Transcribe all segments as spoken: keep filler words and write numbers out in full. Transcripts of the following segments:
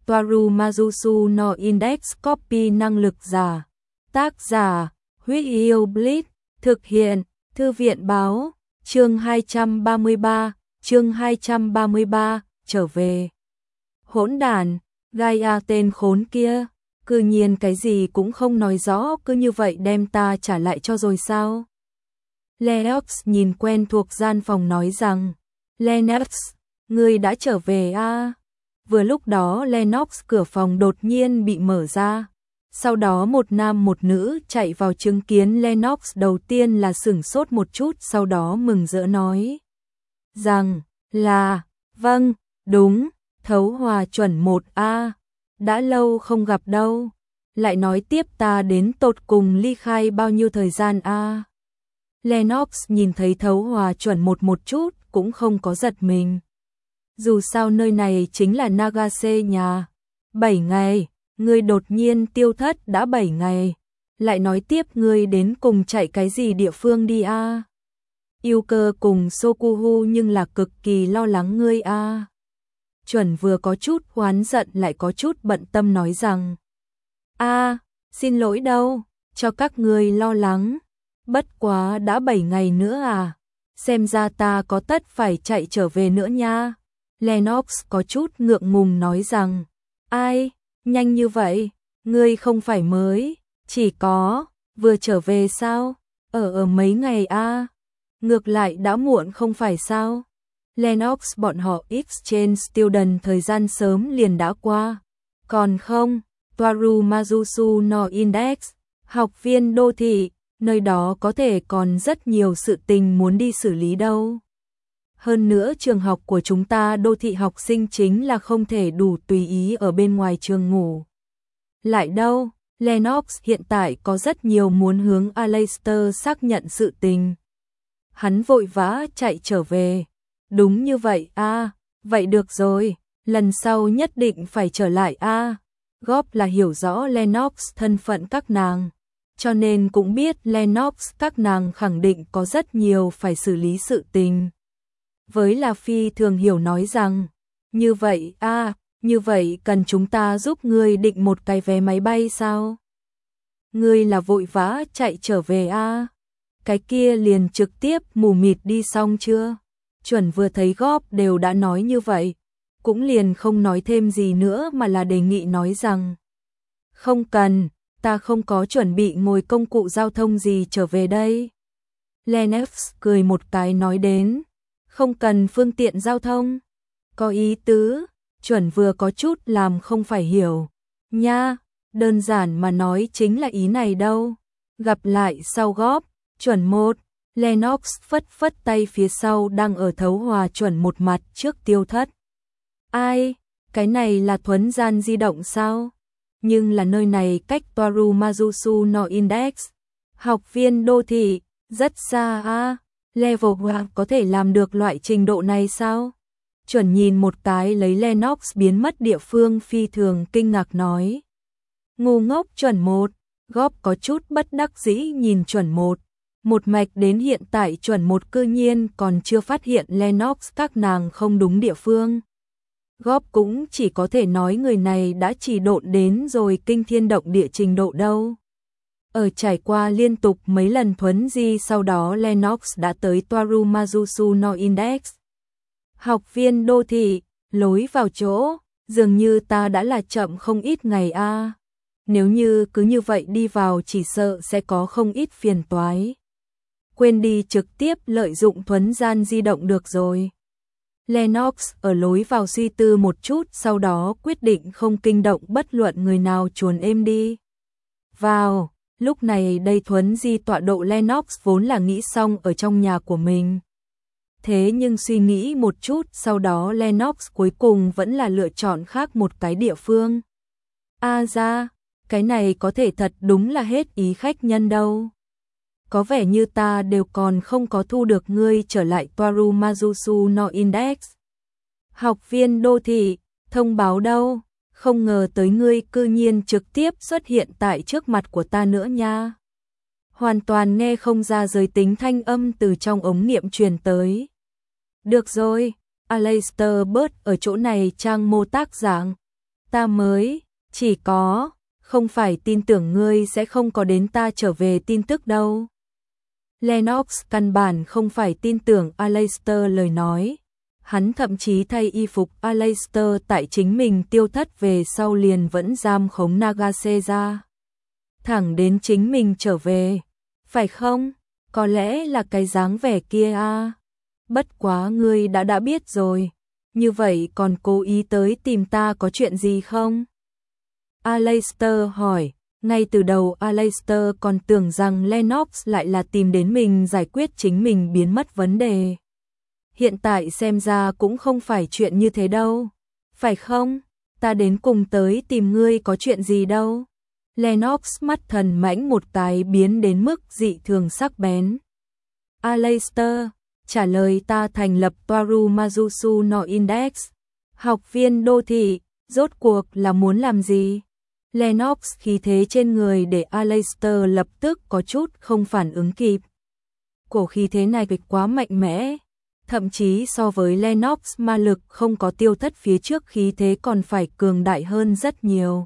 Toaru Mazusu no Index Copy năng lực giả. Tác giả, Huyết Yêu Blitz, thực hiện, Thư viện báo, chương hai trăm ba mươi ba, chương hai trăm ba mươi ba, trở về. Hỗn đản, Gaia tên khốn kia, cư nhiên cái gì cũng không nói rõ, cứ như vậy đem ta trả lại cho rồi sao? Lennox nhìn quen thuộc gian phòng nói rằng, Lennox, ngươi đã trở về à? Vừa lúc đó Lennox cửa phòng đột nhiên bị mở ra. Sau đó một nam một nữ chạy vào chứng kiến Lennox, đầu tiên là sửng sốt một chút, sau đó mừng rỡ nói rằng là, vâng, đúng, Thấu Hòa chuẩn một A, đã lâu không gặp đâu. Lại nói tiếp ta đến tột cùng ly khai bao nhiêu thời gian A. Lennox nhìn thấy Thấu Hòa chuẩn một một chút cũng không có giật mình. Dù sao nơi này chính là Nagase nhà. Bảy ngày, ngươi đột nhiên tiêu thất đã bảy ngày. Lại nói tiếp ngươi đến cùng chạy cái gì địa phương đi a? Yêu cơ cùng Sokuhu nhưng là cực kỳ lo lắng ngươi a. Chuẩn vừa có chút oán giận lại có chút bận tâm nói rằng, a, xin lỗi đâu, cho các ngươi lo lắng. Bất quá đã bảy ngày nữa à, xem ra ta có tất phải chạy trở về nữa nha. Lennox có chút ngượng ngùng nói rằng, ai, nhanh như vậy, ngươi không phải mới, chỉ có, vừa trở về sao, ở ở mấy ngày a, ngược lại đã muộn không phải sao. Lennox bọn họ exchange student thời gian sớm liền đã qua, còn không, Toaru Mazusu no Index, học viên đô thị, nơi đó có thể còn rất nhiều sự tình muốn đi xử lý đâu. Hơn nữa trường học của chúng ta đô thị học sinh chính là không thể đủ tùy ý ở bên ngoài trường ngủ. Lại đâu, Lennox hiện tại có rất nhiều muốn hướng Aleister xác nhận sự tình. Hắn vội vã chạy trở về. Đúng như vậy a, à, vậy được rồi, lần sau nhất định phải trở lại a. À. Góp là hiểu rõ Lennox thân phận các nàng, cho nên cũng biết Lennox các nàng khẳng định có rất nhiều phải xử lý sự tình. Với là phi thường hiểu nói rằng, như vậy a, à, như vậy cần chúng ta giúp ngươi định một cái vé máy bay sao? Ngươi là vội vã chạy trở về a, à? Cái kia liền trực tiếp mù mịt đi xong chưa? Chuẩn vừa thấy góp đều đã nói như vậy, cũng liền không nói thêm gì nữa mà là đề nghị nói rằng, không cần, ta không có chuẩn bị ngồi công cụ giao thông gì trở về đây. Lennox cười một cái nói đến, không cần phương tiện giao thông, có ý tứ, chuẩn vừa có chút làm không phải hiểu, nha, đơn giản mà nói chính là ý này đâu. Gặp lại sau góp, chuẩn một, Lennox phất phất tay phía sau đang ở Thấu Hòa chuẩn một mặt trước tiêu thất. Ai, cái này là thuấn gian di động sao? Nhưng là nơi này cách Toaru Mazusu no Index, học viên đô thị, rất xa a. Level một có thể làm được loại trình độ này sao? Chuẩn nhìn một cái lấy Lennox biến mất địa phương phi thường kinh ngạc nói. Ngu ngốc chuẩn một, góp có chút bất đắc dĩ nhìn chuẩn một. Một mạch đến hiện tại chuẩn một cư nhiên còn chưa phát hiện Lennox các nàng không đúng địa phương. Góp cũng chỉ có thể nói người này đã chỉ độn đến rồi kinh thiên động địa trình độ đâu. Ở trải qua liên tục mấy lần thuấn di sau đó Lennox đã tới Toaru Mazusu no Index. Học viên đô thị, lối vào chỗ, dường như ta đã là chậm không ít ngày a. À. Nếu như cứ như vậy đi vào chỉ sợ sẽ có không ít phiền toái. Quên đi trực tiếp lợi dụng thuấn gian di động được rồi. Lennox ở lối vào suy tư một chút sau đó quyết định không kinh động bất luận người nào chuồn êm đi. Vào, lúc này đây thuấn di tọa độ Lennox vốn là nghĩ xong ở trong nhà của mình. Thế nhưng suy nghĩ một chút sau đó Lennox cuối cùng vẫn là lựa chọn khác một cái địa phương. A ra, cái này có thể thật đúng là hết ý khách nhân đâu. Có vẻ như ta đều còn không có thu được ngươi trở lại Toaru Mazusu no Index. Học viên đô thị, thông báo đâu, không ngờ tới ngươi cư nhiên trực tiếp xuất hiện tại trước mặt của ta nữa nha. Hoàn toàn nghe không ra giới tính thanh âm từ trong ống nghiệm truyền tới. Được rồi, Aleister bớt ở chỗ này trang mô tác dạng. Ta mới, chỉ có, không phải tin tưởng ngươi sẽ không có đến ta trở về tin tức đâu. Lennox căn bản không phải tin tưởng Aleister lời nói. Hắn thậm chí thay y phục Aleister tại chính mình tiêu thất về sau liền vẫn giam khống Nagase ra. Thẳng đến chính mình trở về. Phải không? Có lẽ là cái dáng vẻ kia a. Bất quá ngươi đã đã biết rồi. Như vậy còn cố ý tới tìm ta có chuyện gì không? Aleister hỏi. Ngay từ đầu Aleister còn tưởng rằng Lennox lại là tìm đến mình giải quyết chính mình biến mất vấn đề. Hiện tại xem ra cũng không phải chuyện như thế đâu. Phải không? Ta đến cùng tới tìm ngươi có chuyện gì đâu. Lennox mắt thần mãnh một cái biến đến mức dị thường sắc bén. Aleister, trả lời ta thành lập Toaru Mazusu no Index. Học viên đô thị, rốt cuộc là muốn làm gì? Lennox khí thế trên người để Aleister lập tức có chút không phản ứng kịp. Cổ khí thế này kịch quá mạnh mẽ. Thậm chí so với Lennox ma lực không có tiêu thất phía trước khí thế còn phải cường đại hơn rất nhiều.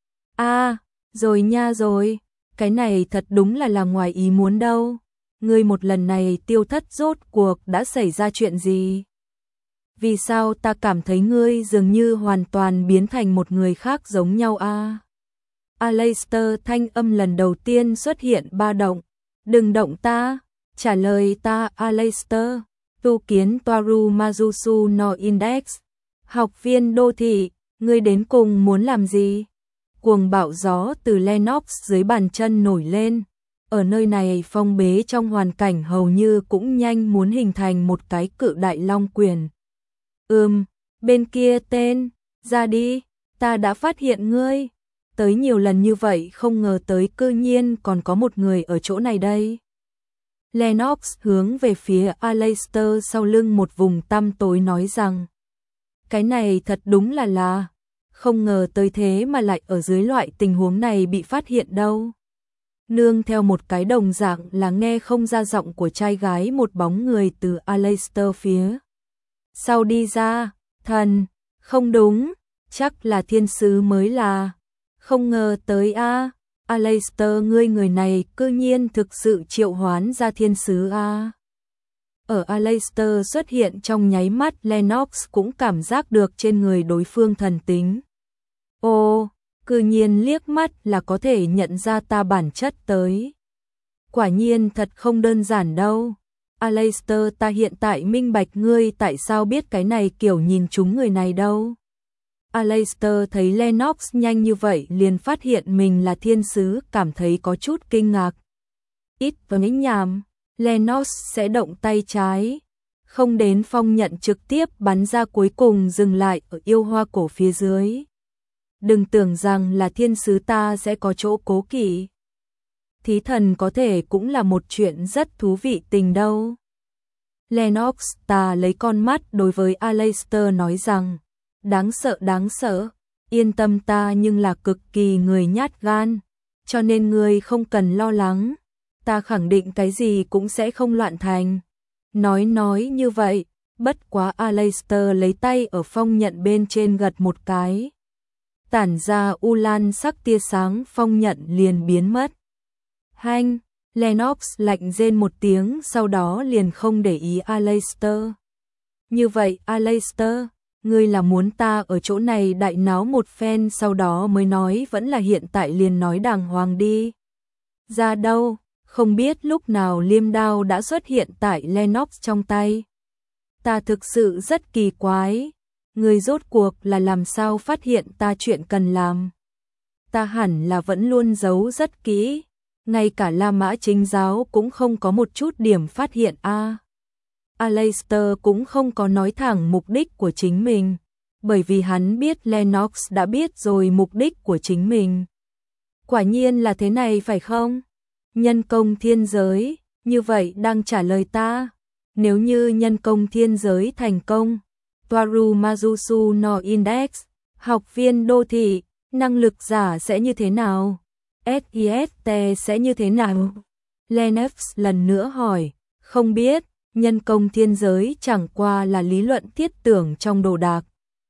À, rồi nha rồi, cái này thật đúng là là ngoài ý muốn đâu. Ngươi một lần này tiêu thất rốt cuộc đã xảy ra chuyện gì? Vì sao ta cảm thấy ngươi dường như hoàn toàn biến thành một người khác giống nhau a? À? Aleister thanh âm lần đầu tiên xuất hiện ba động. Đừng động ta, trả lời ta Aleister. Tu kiến Toaru Mazusu no Index. Học viên đô thị, ngươi đến cùng muốn làm gì? Cuồng bạo gió từ Lennox dưới bàn chân nổi lên. Ở nơi này phong bế trong hoàn cảnh hầu như cũng nhanh muốn hình thành một cái cự đại long quyền. Ừm, bên kia tên, ra đi, ta đã phát hiện ngươi. Tới nhiều lần như vậy không ngờ tới cư nhiên còn có một người ở chỗ này đây. Lennox hướng về phía Aleister sau lưng một vùng tăm tối nói rằng. Cái này thật đúng là là, không ngờ tới thế mà lại ở dưới loại tình huống này bị phát hiện đâu. Nương theo một cái đồng dạng là nghe không ra giọng của trai gái một bóng người từ Aleister phía sau đi ra, thần, không đúng, chắc là thiên sứ mới là, không ngờ tới a. À. Aleister ngươi người này cư nhiên thực sự triệu hoán ra thiên sứ a. À. Ở Aleister xuất hiện trong nháy mắt Lennox cũng cảm giác được trên người đối phương thần tính. Ô, cư nhiên liếc mắt là có thể nhận ra ta bản chất tới. Quả nhiên thật không đơn giản đâu. Aleister ta hiện tại minh bạch ngươi tại sao biết cái này kiểu nhìn chúng người này đâu. Aleister thấy Lennox nhanh như vậy liền phát hiện mình là thiên sứ cảm thấy có chút kinh ngạc. Ít và nhính nhảm, Lennox sẽ động tay trái. Không đến phong nhận trực tiếp bắn ra cuối cùng dừng lại ở yêu hoa cổ phía dưới. Đừng tưởng rằng là thiên sứ ta sẽ có chỗ cố kỵ. Thí thần có thể cũng là một chuyện rất thú vị tình đâu. Lennox ta lấy con mắt đối với Aleister nói rằng. Đáng sợ đáng sợ, yên tâm ta nhưng là cực kỳ người nhát gan, cho nên ngươi không cần lo lắng, ta khẳng định cái gì cũng sẽ không loạn thành. Nói nói như vậy, bất quá Aleister lấy tay ở phong nhận bên trên gật một cái. Tản ra u lan sắc tia sáng phong nhận liền biến mất. Hanh, Lennox lạnh rên một tiếng sau đó liền không để ý Aleister. Như vậy Aleister, ngươi là muốn ta ở chỗ này đại náo một phen sau đó mới nói vẫn là hiện tại liền nói đàng hoàng đi. Ra đâu, không biết lúc nào liêm đao đã xuất hiện tại Lennox trong tay. Ta thực sự rất kỳ quái, ngươi rốt cuộc là làm sao phát hiện ta chuyện cần làm. Ta hẳn là vẫn luôn giấu rất kỹ, ngay cả La Mã Chính giáo cũng không có một chút điểm phát hiện a. À. Aleister cũng không có nói thẳng mục đích của chính mình, bởi vì hắn biết Lennox đã biết rồi mục đích của chính mình. Quả nhiên là thế này phải không? Nhân công thiên giới, như vậy đang trả lời ta. Nếu như nhân công thiên giới thành công, Toaru Mazusu no Index, học viên đô thị, năng lực giả sẽ như thế nào? ét i ét tê sẽ như thế nào? Lennox lần nữa hỏi, không biết. Nhân công thiên giới chẳng qua là lý luận thiết tưởng trong đồ đạc.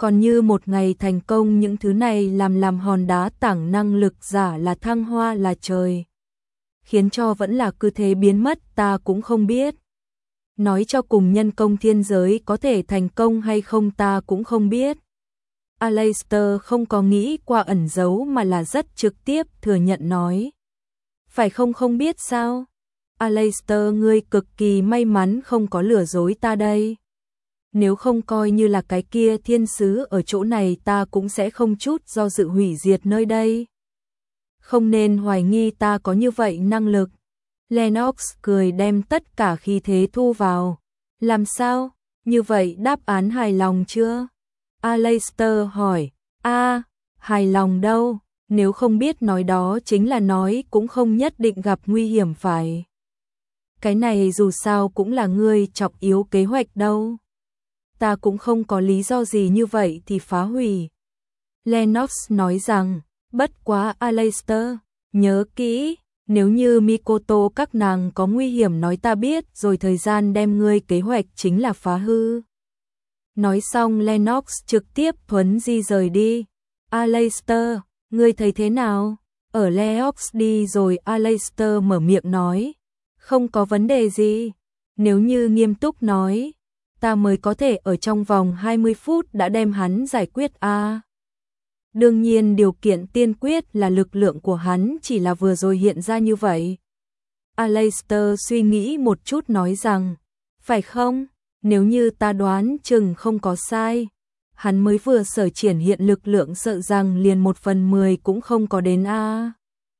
Còn như một ngày thành công những thứ này làm làm hòn đá tảng năng lực giả là thăng hoa là trời. Khiến cho vẫn là cứ thế biến mất ta cũng không biết. Nói cho cùng nhân công thiên giới có thể thành công hay không ta cũng không biết. Aleister không có nghĩ qua ẩn giấu mà là rất trực tiếp thừa nhận nói. Phải không không biết sao? Aleister ngươi cực kỳ may mắn không có lừa dối ta đây. Nếu không coi như là cái kia thiên sứ ở chỗ này ta cũng sẽ không chút do dự hủy diệt nơi đây. Không nên hoài nghi ta có như vậy năng lực. Lennox cười đem tất cả khí thế thu vào. Làm sao? Như vậy đáp án hài lòng chưa? Aleister hỏi. A, à, hài lòng đâu? Nếu không biết nói đó chính là nói cũng không nhất định gặp nguy hiểm phải. Cái này dù sao cũng là ngươi chọc yếu kế hoạch đâu. Ta cũng không có lý do gì như vậy thì phá hủy. Lennox nói rằng, bất quá Aleister, nhớ kỹ, nếu như Mikoto các nàng có nguy hiểm nói ta biết rồi thời gian đem ngươi kế hoạch chính là phá hư. Nói xong Lennox trực tiếp thuấn di rời đi. Aleister, ngươi thấy thế nào? Ở Lennox đi rồi Aleister mở miệng nói. Không có vấn đề gì. Nếu như nghiêm túc nói, ta mới có thể ở trong vòng hai mươi phút đã đem hắn giải quyết a. À, đương nhiên điều kiện tiên quyết là lực lượng của hắn chỉ là vừa rồi hiện ra như vậy. Aleister suy nghĩ một chút nói rằng, phải không? Nếu như ta đoán chừng không có sai, hắn mới vừa sở triển hiện lực lượng sợ rằng liền một phần mười cũng không có đến a. À.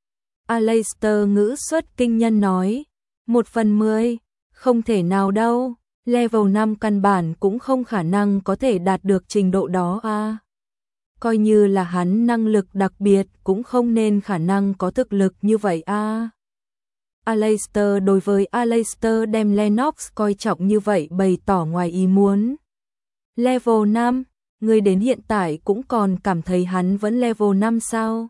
Aleister ngữ xuất kinh nhân nói, một phần mười, không thể nào đâu, level năm căn bản cũng không khả năng có thể đạt được trình độ đó a. À. Coi như là hắn năng lực đặc biệt cũng không nên khả năng có thực lực như vậy a. À. Aleister đối với Aleister đem Lennox coi trọng như vậy bày tỏ ngoài ý muốn. Level năm, người đến hiện tại cũng còn cảm thấy hắn vẫn level năm sao?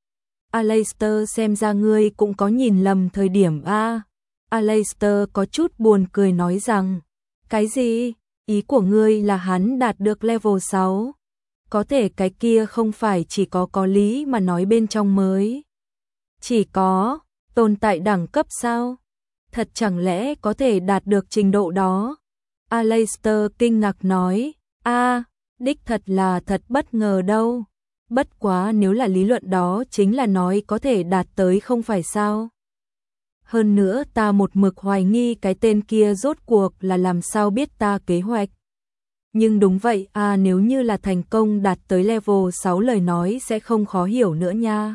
Aleister xem ra ngươi cũng có nhìn lầm thời điểm a. À. Aleister có chút buồn cười nói rằng, cái gì? Ý của ngươi là hắn đạt được level sáu? Có thể cái kia không phải chỉ có có lý mà nói bên trong mới. Chỉ có tồn tại đẳng cấp sao? Thật chẳng lẽ có thể đạt được trình độ đó? Aleister kinh ngạc nói, a, à, đích thật là thật bất ngờ đâu. Bất quá nếu là lý luận đó chính là nói có thể đạt tới không phải sao? Hơn nữa ta một mực hoài nghi cái tên kia rốt cuộc là làm sao biết ta kế hoạch. Nhưng đúng vậy à, nếu như là thành công đạt tới level sáu lời nói sẽ không khó hiểu nữa nha.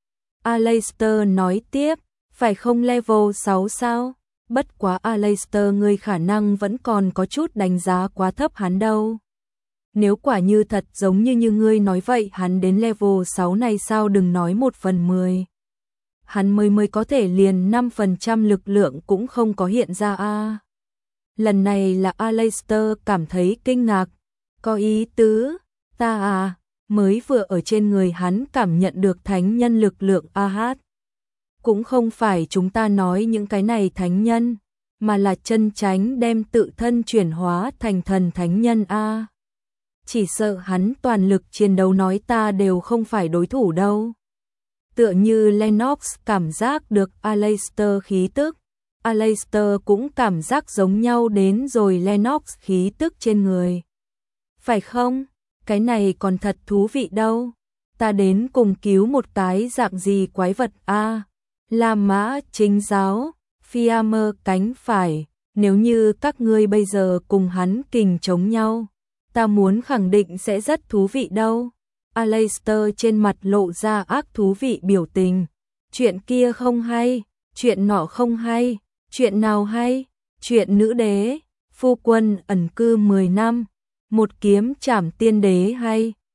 Aleister nói tiếp, phải không level sáu sao? Bất quá Aleister ngươi khả năng vẫn còn có chút đánh giá quá thấp hắn đâu. Nếu quả như thật giống như như ngươi nói vậy hắn đến level sáu này sao đừng nói một phần mười. Hắn mới mới có thể liền năm phần trăm lực lượng cũng không có hiện ra a. À. Lần này là Aleister cảm thấy kinh ngạc, có ý tứ, ta à, mới vừa ở trên người hắn cảm nhận được thánh nhân lực lượng a hát. Cũng không phải chúng ta nói những cái này thánh nhân, mà là chân chánh đem tự thân chuyển hóa thành thần thánh nhân a. À. Chỉ sợ hắn toàn lực chiến đấu nói ta đều không phải đối thủ đâu. Tựa như Lennox cảm giác được Aleister khí tức, Aleister cũng cảm giác giống nhau đến rồi Lennox khí tức trên người. Phải không? Cái này còn thật thú vị đâu. Ta đến cùng cứu một cái dạng gì quái vật a? À, La Mã chính giáo, Fiamer cánh phải, nếu như các ngươi bây giờ cùng hắn kình chống nhau, ta muốn khẳng định sẽ rất thú vị đâu. Aleister trên mặt lộ ra ác thú vị biểu tình. Chuyện kia không hay, chuyện nọ không hay, chuyện nào hay? Chuyện nữ đế, phu quân ẩn cư mười năm, một kiếm trảm tiên đế hay?